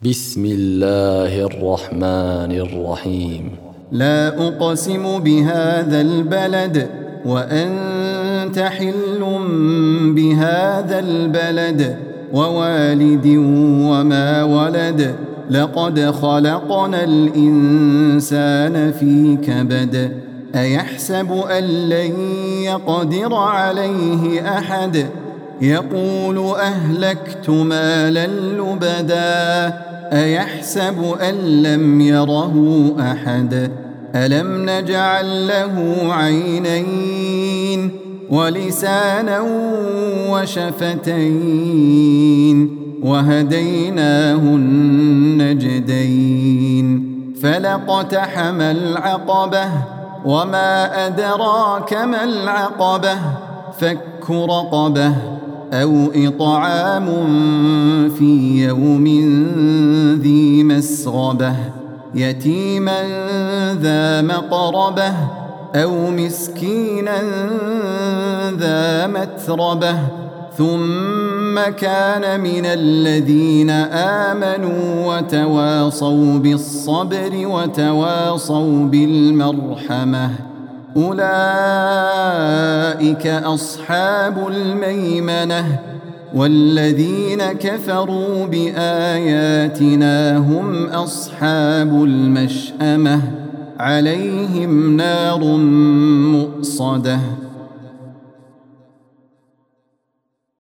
بسم الله الرحمن الرحيم. لا أقسم بهذا البلد وأنت حل بهذا البلد ووالد وما ولد لقد خلقنا الإنسان في كبد أيحسب أن لن يقدر عليه أحد يقول أهلكت مالا لبدا أيحسب أن لم يره أحد ألم نجعل له عينين ولسانا وشفتين وهديناه النجدين فلاقتحم العقبة وما أدراك ما العقبة فك رقبة أو إطعام في يوم ذي مسغبة يتيما ذا مقربة أو مسكينا ذا متربة ثم كان من الذين آمنوا وتواصوا بالصبر وتواصوا بالمرحمة أولئك أصحاب الميمنة والذين كفروا بآياتنا هم أصحاب المشأمة عليهم نار مؤصدة.